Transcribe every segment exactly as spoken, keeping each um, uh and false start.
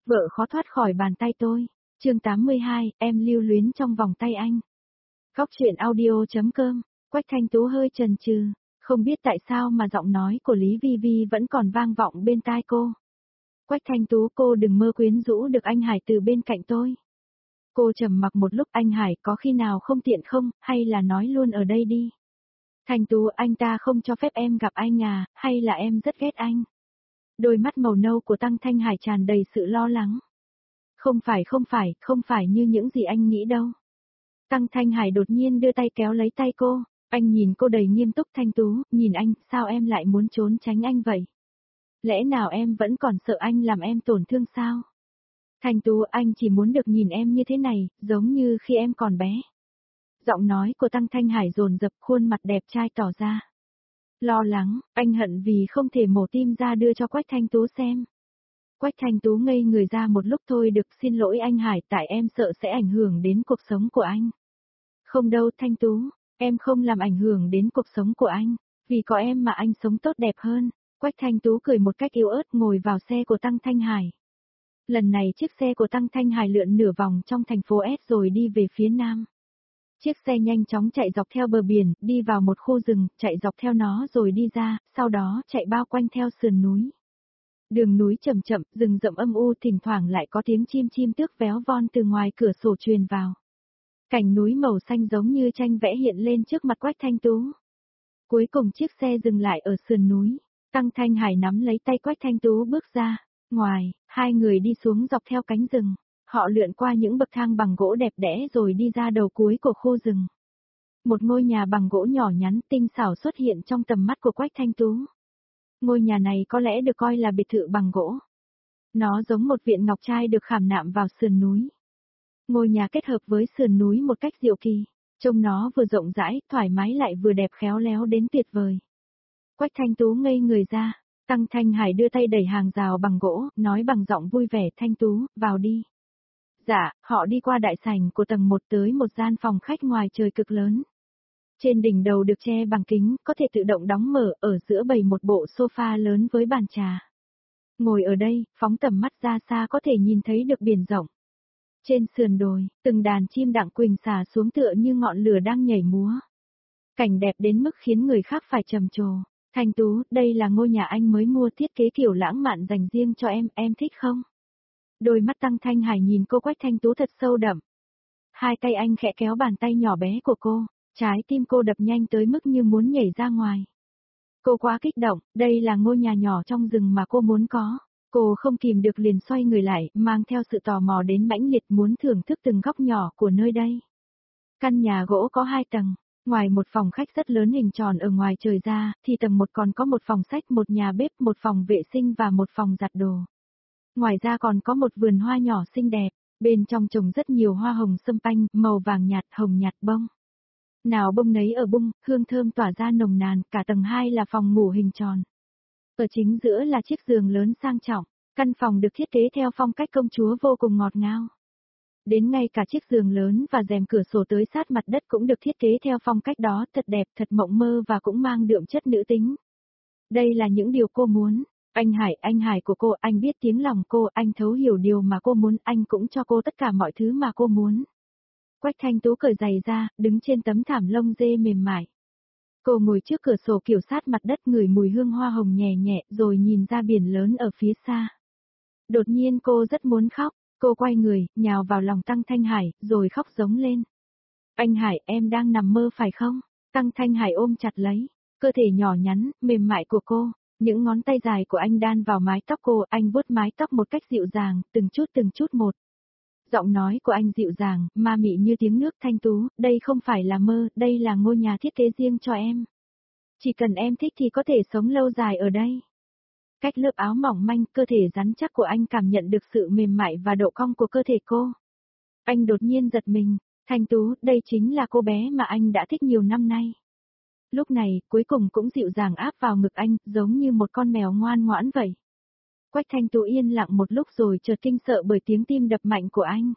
Vợ khó thoát khỏi bàn tay tôi. Chương tám mươi hai, em lưu luyến trong vòng tay anh. Góc truyện audio.com, Quách Thanh Tú hơi chần chừ, không biết tại sao mà giọng nói của Lý Vi Vi vẫn còn vang vọng bên tai cô. Quách Thanh Tú, cô đừng mơ quyến rũ được anh Hải từ bên cạnh tôi. Cô trầm mặc một lúc, anh Hải có khi nào không tiện không, hay là nói luôn ở đây đi. Thanh Tú, anh ta không cho phép em gặp anh à, hay là em rất ghét anh? Đôi mắt màu nâu của Tăng Thanh Hải tràn đầy sự lo lắng. Không phải không phải, không phải như những gì anh nghĩ đâu. Tăng Thanh Hải đột nhiên đưa tay kéo lấy tay cô, anh nhìn cô đầy nghiêm túc. Thanh Tú, nhìn anh, sao em lại muốn trốn tránh anh vậy? Lẽ nào em vẫn còn sợ anh làm em tổn thương sao? Thanh Tú, anh chỉ muốn được nhìn em như thế này, giống như khi em còn bé. Giọng nói của Tăng Thanh Hải dồn dập, khuôn mặt đẹp trai tỏ ra lo lắng, anh hận vì không thể mổ tim ra đưa cho Quách Thanh Tú xem. Quách Thanh Tú ngây người ra một lúc. Thôi được, xin lỗi anh Hải, tại em sợ sẽ ảnh hưởng đến cuộc sống của anh. Không đâu Thanh Tú, em không làm ảnh hưởng đến cuộc sống của anh, vì có em mà anh sống tốt đẹp hơn. Quách Thanh Tú cười một cách yếu ớt, ngồi vào xe của Tăng Thanh Hải. Lần này chiếc xe của Tăng Thanh Hải lượn nửa vòng trong thành phố S rồi đi về phía nam. Chiếc xe nhanh chóng chạy dọc theo bờ biển, đi vào một khu rừng, chạy dọc theo nó rồi đi ra, sau đó chạy bao quanh theo sườn núi. Đường núi chậm chậm, rừng rậm âm u, thỉnh thoảng lại có tiếng chim chim tước véo von từ ngoài cửa sổ truyền vào. Cảnh núi màu xanh giống như tranh vẽ hiện lên trước mặt Quách Thanh Tú. Cuối cùng chiếc xe dừng lại ở sườn núi. Tăng Thanh Hải nắm lấy tay Quách Thanh Tú bước ra. Ngoài, hai người đi xuống dọc theo cánh rừng. Họ lượn qua những bậc thang bằng gỗ đẹp đẽ rồi đi ra đầu cuối của khu rừng. Một ngôi nhà bằng gỗ nhỏ nhắn tinh xảo xuất hiện trong tầm mắt của Quách Thanh Tú. Ngôi nhà này có lẽ được coi là biệt thự bằng gỗ. Nó giống một viện ngọc trai được khảm nạm vào sườn núi. Ngôi nhà kết hợp với sườn núi một cách diệu kỳ. Trông nó vừa rộng rãi, thoải mái lại vừa đẹp khéo léo đến tuyệt vời. Quách Thanh Tú ngây người ra. Tăng Thanh Hải đưa tay đẩy hàng rào bằng gỗ, nói bằng giọng vui vẻ, Thanh Tú, vào đi. Dạ, họ đi qua đại sảnh của tầng một tới một gian phòng khách ngoài trời cực lớn. Trên đỉnh đầu được che bằng kính, có thể tự động đóng mở, ở giữa bày một bộ sofa lớn với bàn trà. Ngồi ở đây, phóng tầm mắt ra xa có thể nhìn thấy được biển rộng. Trên sườn đồi, từng đàn chim đặng quỳnh xà xuống tựa như ngọn lửa đang nhảy múa. Cảnh đẹp đến mức khiến người khác phải trầm trồ. Thanh Tú, đây là ngôi nhà anh mới mua, thiết kế kiểu lãng mạn dành riêng cho em, em thích không? Đôi mắt Tăng Thanh Hải nhìn cô Quách Thanh Tú thật sâu đậm. Hai tay anh khẽ kéo bàn tay nhỏ bé của cô, trái tim cô đập nhanh tới mức như muốn nhảy ra ngoài. Cô quá kích động, đây là ngôi nhà nhỏ trong rừng mà cô muốn có. Cô không kìm được liền xoay người lại, mang theo sự tò mò đến mãnh liệt, muốn thưởng thức từng góc nhỏ của nơi đây. Căn nhà gỗ có hai tầng, ngoài một phòng khách rất lớn hình tròn ở ngoài trời ra, thì tầng một còn có một phòng sách, một nhà bếp, một phòng vệ sinh và một phòng giặt đồ. Ngoài ra còn có một vườn hoa nhỏ xinh đẹp, bên trong trồng rất nhiều hoa hồng sâm panh, màu vàng nhạt, hồng nhạt bông. Nào bông nấy ở bung, hương thơm tỏa ra nồng nàn, cả tầng hai là phòng ngủ hình tròn. Ở chính giữa là chiếc giường lớn sang trọng, căn phòng được thiết kế theo phong cách công chúa vô cùng ngọt ngào. Đến ngay cả chiếc giường lớn và rèm cửa sổ tới sát mặt đất cũng được thiết kế theo phong cách đó, thật đẹp, thật mộng mơ và cũng mang đượm chất nữ tính. Đây là những điều cô muốn. Anh Hải, anh Hải của cô, anh biết tiếng lòng cô, anh thấu hiểu điều mà cô muốn, anh cũng cho cô tất cả mọi thứ mà cô muốn. Quách Thanh Tú cởi giày ra, đứng trên tấm thảm lông dê mềm mại. Cô ngồi trước cửa sổ kiểu sát mặt đất, ngửi mùi hương hoa hồng nhẹ nhẹ rồi nhìn ra biển lớn ở phía xa. Đột nhiên cô rất muốn khóc, cô quay người, nhào vào lòng Tăng Thanh Hải, rồi khóc giống lên. Anh Hải, em đang nằm mơ phải không? Tăng Thanh Hải ôm chặt lấy cơ thể nhỏ nhắn, mềm mại của cô. Những ngón tay dài của anh đan vào mái tóc cô, anh vuốt mái tóc một cách dịu dàng, từng chút từng chút một. Giọng nói của anh dịu dàng, ma mị như tiếng nước. Thanh Tú, đây không phải là mơ, đây là ngôi nhà thiết kế riêng cho em. Chỉ cần em thích thì có thể sống lâu dài ở đây. Cách lớp áo mỏng manh, cơ thể rắn chắc của anh cảm nhận được sự mềm mại và độ cong của cơ thể cô. Anh đột nhiên giật mình, Thanh Tú, đây chính là cô bé mà anh đã thích nhiều năm nay. Lúc này, cuối cùng cũng dịu dàng áp vào ngực anh, giống như một con mèo ngoan ngoãn vậy. Quách Thanh Tú yên lặng một lúc rồi chợt kinh sợ bởi tiếng tim đập mạnh của anh.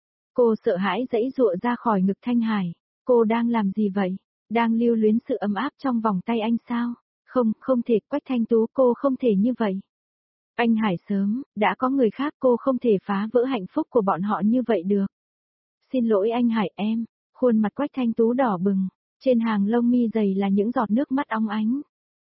Cô sợ hãi giãy giụa ra khỏi ngực Thanh Hải. Cô đang làm gì vậy? Đang lưu luyến sự ấm áp trong vòng tay anh sao? Không, không thể, Quách Thanh Tú, cô không thể như vậy. Anh Hải sớm, đã có người khác, cô không thể phá vỡ hạnh phúc của bọn họ như vậy được. Xin lỗi anh Hải em, khuôn mặt Quách Thanh Tú đỏ bừng, trên hàng lông mi dày là những giọt nước mắt óng ánh.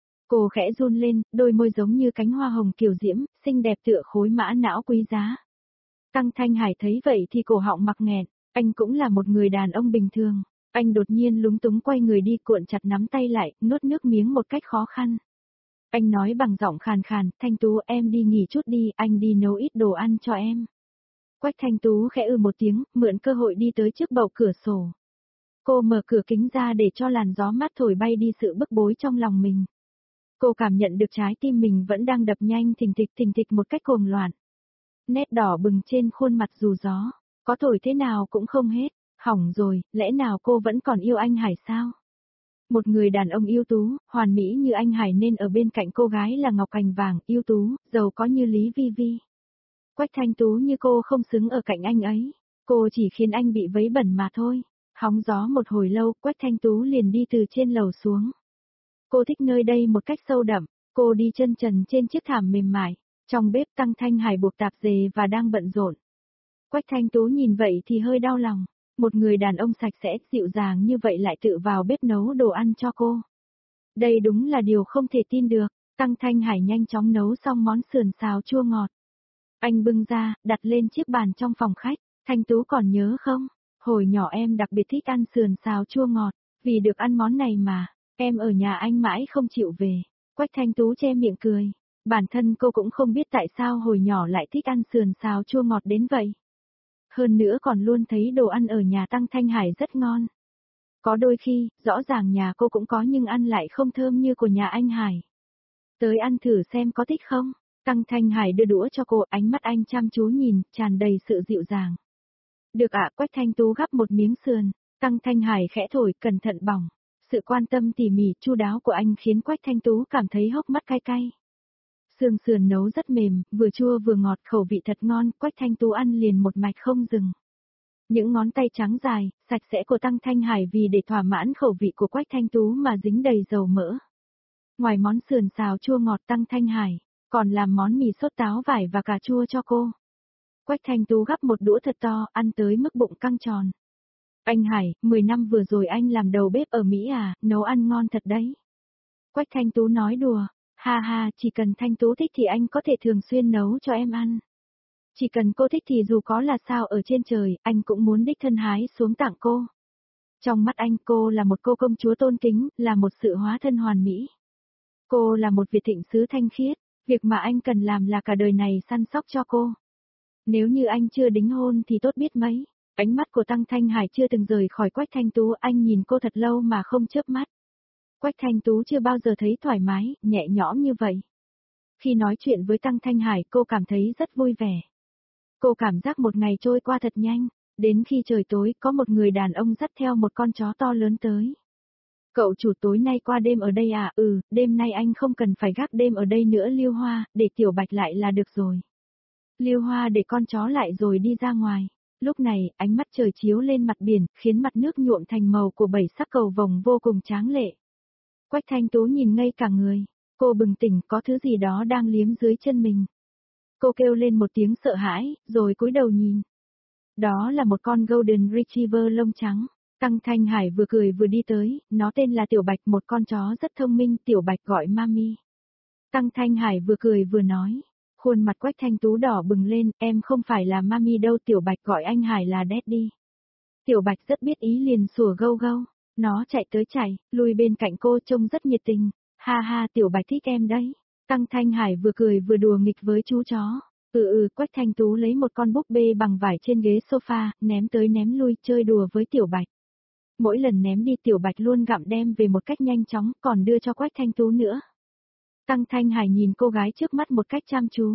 Cô khẽ run lên, đôi môi giống như cánh hoa hồng kiều diễm, xinh đẹp tựa khối mã não quý giá. Tăng Thanh Hải thấy vậy thì cổ họng mặc nghẹn, anh cũng là một người đàn ông bình thường. Anh đột nhiên lúng túng quay người đi, cuộn chặt nắm tay lại, nuốt nước miếng một cách khó khăn. Anh nói bằng giọng khàn khàn, Thanh Tú em đi nghỉ chút đi, anh đi nấu ít đồ ăn cho em. Quách Thanh Tú khẽ ừ một tiếng, mượn cơ hội đi tới trước bậu cửa sổ. Cô mở cửa kính ra để cho làn gió mát thổi bay đi sự bức bối trong lòng mình. Cô cảm nhận được trái tim mình vẫn đang đập nhanh thình thịch thình thịch một cách cuồng loạn. Nét đỏ bừng trên khuôn mặt dù gió, có thổi thế nào cũng không hết, hỏng rồi, lẽ nào cô vẫn còn yêu anh Hải sao? Một người đàn ông ưu tú, hoàn mỹ như anh Hải nên ở bên cạnh cô gái là ngọc cành vàng, ưu tú, giàu có như Lý Vi Vi. Quách Thanh Tú như cô không xứng ở cạnh anh ấy, cô chỉ khiến anh bị vấy bẩn mà thôi. Hóng gió một hồi lâu, Quách Thanh Tú liền đi từ trên lầu xuống. Cô thích nơi đây một cách sâu đậm, cô đi chân trần trên chiếc thảm mềm mại, trong bếp Tăng Thanh Hải buộc tạp dề và đang bận rộn. Quách Thanh Tú nhìn vậy thì hơi đau lòng, một người đàn ông sạch sẽ, dịu dàng như vậy lại tự vào bếp nấu đồ ăn cho cô. Đây đúng là điều không thể tin được, Tăng Thanh Hải nhanh chóng nấu xong món sườn xào chua ngọt. Anh bưng ra, đặt lên chiếc bàn trong phòng khách, Thanh Tú còn nhớ không? Hồi nhỏ em đặc biệt thích ăn sườn xào chua ngọt, vì được ăn món này mà, em ở nhà anh mãi không chịu về. Quách Thanh Tú che miệng cười, bản thân cô cũng không biết tại sao hồi nhỏ lại thích ăn sườn xào chua ngọt đến vậy. Hơn nữa còn luôn thấy đồ ăn ở nhà Tăng Thanh Hải rất ngon. Có đôi khi, rõ ràng nhà cô cũng có nhưng ăn lại không thơm như của nhà anh Hải. Tới ăn thử xem có thích không? Tăng Thanh Hải đưa đũa cho cô, ánh mắt anh chăm chú nhìn, tràn đầy sự dịu dàng. Được ạ, Quách Thanh Tú gắp một miếng sườn, Tăng Thanh Hải khẽ thổi, cẩn thận bỏng. Sự quan tâm tỉ mỉ, chu đáo của anh khiến Quách Thanh Tú cảm thấy hốc mắt cay cay. Xương sườn nấu rất mềm, vừa chua vừa ngọt, khẩu vị thật ngon, Quách Thanh Tú ăn liền một mạch không dừng. Những ngón tay trắng dài, sạch sẽ của Tăng Thanh Hải vì để thỏa mãn khẩu vị của Quách Thanh Tú mà dính đầy dầu mỡ. Ngoài món sườn xào chua ngọt Tăng Thanh Hải, còn làm món mì sốt táo vải và cà chua cho cô. Quách Thanh Tú gắp một đũa thật to, ăn tới mức bụng căng tròn. Anh Hải, mười năm vừa rồi anh làm đầu bếp ở Mỹ à, nấu ăn ngon thật đấy. Quách Thanh Tú nói đùa, ha ha, chỉ cần Thanh Tú thích thì anh có thể thường xuyên nấu cho em ăn. Chỉ cần cô thích thì dù có là sao ở trên trời, anh cũng muốn đích thân hái xuống tặng cô. Trong mắt anh cô là một cô công chúa tôn kính, là một sự hóa thân hoàn mỹ. Cô là một Việt thịnh sứ thanh khiết, việc mà anh cần làm là cả đời này săn sóc cho cô. Nếu như anh chưa đính hôn thì tốt biết mấy. Ánh mắt của Tăng Thanh Hải chưa từng rời khỏi Quách Thanh Tú, anh nhìn cô thật lâu mà không chớp mắt. Quách Thanh Tú chưa bao giờ thấy thoải mái, nhẹ nhõm như vậy. Khi nói chuyện với Tăng Thanh Hải cô cảm thấy rất vui vẻ. Cô cảm giác một ngày trôi qua thật nhanh, đến khi trời tối có một người đàn ông dắt theo một con chó to lớn tới. Cậu chủ tối nay qua đêm ở đây à? Ừ, đêm nay anh không cần phải gác đêm ở đây nữa Lưu Hoa, để Tiểu Bạch lại là được rồi. Lưu Hoa để con chó lại rồi đi ra ngoài. Lúc này, ánh mắt trời chiếu lên mặt biển, khiến mặt nước nhuộm thành màu của bảy sắc cầu vồng vô cùng tráng lệ. Quách Thanh Tú nhìn ngây cả người, cô bừng tỉnh có thứ gì đó đang liếm dưới chân mình. Cô kêu lên một tiếng sợ hãi, rồi cúi đầu nhìn. Đó là một con Golden Retriever lông trắng. Tăng Thanh Hải vừa cười vừa đi tới, nó tên là Tiểu Bạch, một con chó rất thông minh, Tiểu Bạch gọi Mami. Tăng Thanh Hải vừa cười vừa nói. Khuôn mặt Quách Thanh Tú đỏ bừng lên, em không phải là Mami đâu, Tiểu Bạch gọi anh Hải là Daddy. Tiểu Bạch rất biết ý liền sủa gâu gâu, nó chạy tới chạy, lùi bên cạnh cô trông rất nhiệt tình, ha ha Tiểu Bạch thích em đấy. Tăng Thanh Hải vừa cười vừa đùa nghịch với chú chó, ừ ừ Quách Thanh Tú lấy một con búp bê bằng vải trên ghế sofa, ném tới ném lui chơi đùa với Tiểu Bạch. Mỗi lần ném đi Tiểu Bạch luôn gặm đem về một cách nhanh chóng, còn đưa cho Quách Thanh Tú nữa. Tăng Thanh Hải nhìn cô gái trước mắt một cách chăm chú.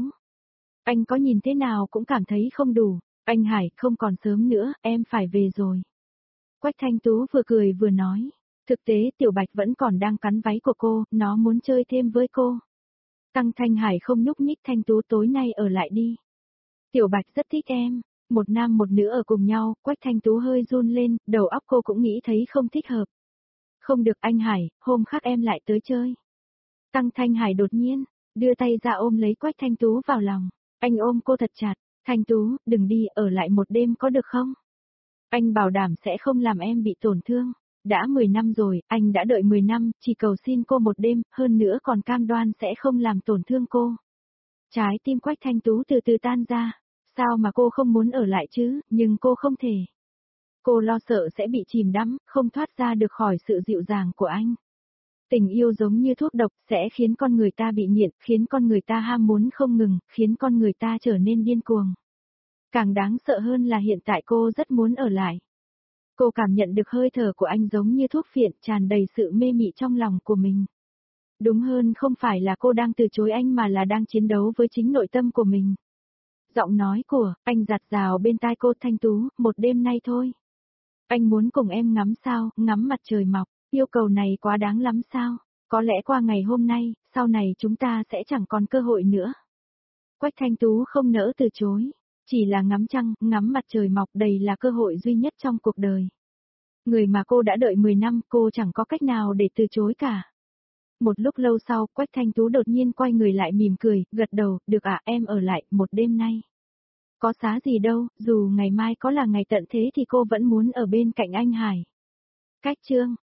Anh có nhìn thế nào cũng cảm thấy không đủ. Anh Hải, không còn sớm nữa, em phải về rồi. Quách Thanh Tú vừa cười vừa nói. Thực tế Tiểu Bạch vẫn còn đang cắn váy của cô, nó muốn chơi thêm với cô. Tăng Thanh Hải không nhúc nhích, Thanh Tú tối nay ở lại đi. Tiểu Bạch rất thích em. Một nam một nữ ở cùng nhau, Quách Thanh Tú hơi run lên, đầu óc cô cũng nghĩ thấy không thích hợp. Không được anh Hải, hôm khác em lại tới chơi. Tăng Thanh Hải đột nhiên, đưa tay ra ôm lấy Quách Thanh Tú vào lòng. Anh ôm cô thật chặt, Thanh Tú, đừng đi, ở lại một đêm có được không? Anh bảo đảm sẽ không làm em bị tổn thương. Đã mười năm rồi, anh đã đợi mười năm, chỉ cầu xin cô một đêm, hơn nữa còn cam đoan sẽ không làm tổn thương cô. Trái tim Quách Thanh Tú từ từ tan ra. Sao mà cô không muốn ở lại chứ, nhưng cô không thể. Cô lo sợ sẽ bị chìm đắm, không thoát ra được khỏi sự dịu dàng của anh. Tình yêu giống như thuốc độc, sẽ khiến con người ta bị nghiện, khiến con người ta ham muốn không ngừng, khiến con người ta trở nên điên cuồng. Càng đáng sợ hơn là hiện tại cô rất muốn ở lại. Cô cảm nhận được hơi thở của anh giống như thuốc phiện, tràn đầy sự mê mị trong lòng của mình. Đúng hơn không phải là cô đang từ chối anh mà là đang chiến đấu với chính nội tâm của mình. Giọng nói của anh giặt rào bên tai cô. Thanh Tú, một đêm nay thôi. Anh muốn cùng em ngắm sao, ngắm mặt trời mọc, yêu cầu này quá đáng lắm sao? Có lẽ qua ngày hôm nay, sau này chúng ta sẽ chẳng còn cơ hội nữa. Quách Thanh Tú không nỡ từ chối, chỉ là ngắm trăng, ngắm mặt trời mọc đầy là cơ hội duy nhất trong cuộc đời. Người mà cô đã đợi mười năm, cô chẳng có cách nào để từ chối cả. Một lúc lâu sau, Quách Thanh Tú đột nhiên quay người lại mỉm cười, gật đầu, được ạ, em ở lại, một đêm nay. Có xá gì đâu, dù ngày mai có là ngày tận thế thì cô vẫn muốn ở bên cạnh anh Hải. Cách chương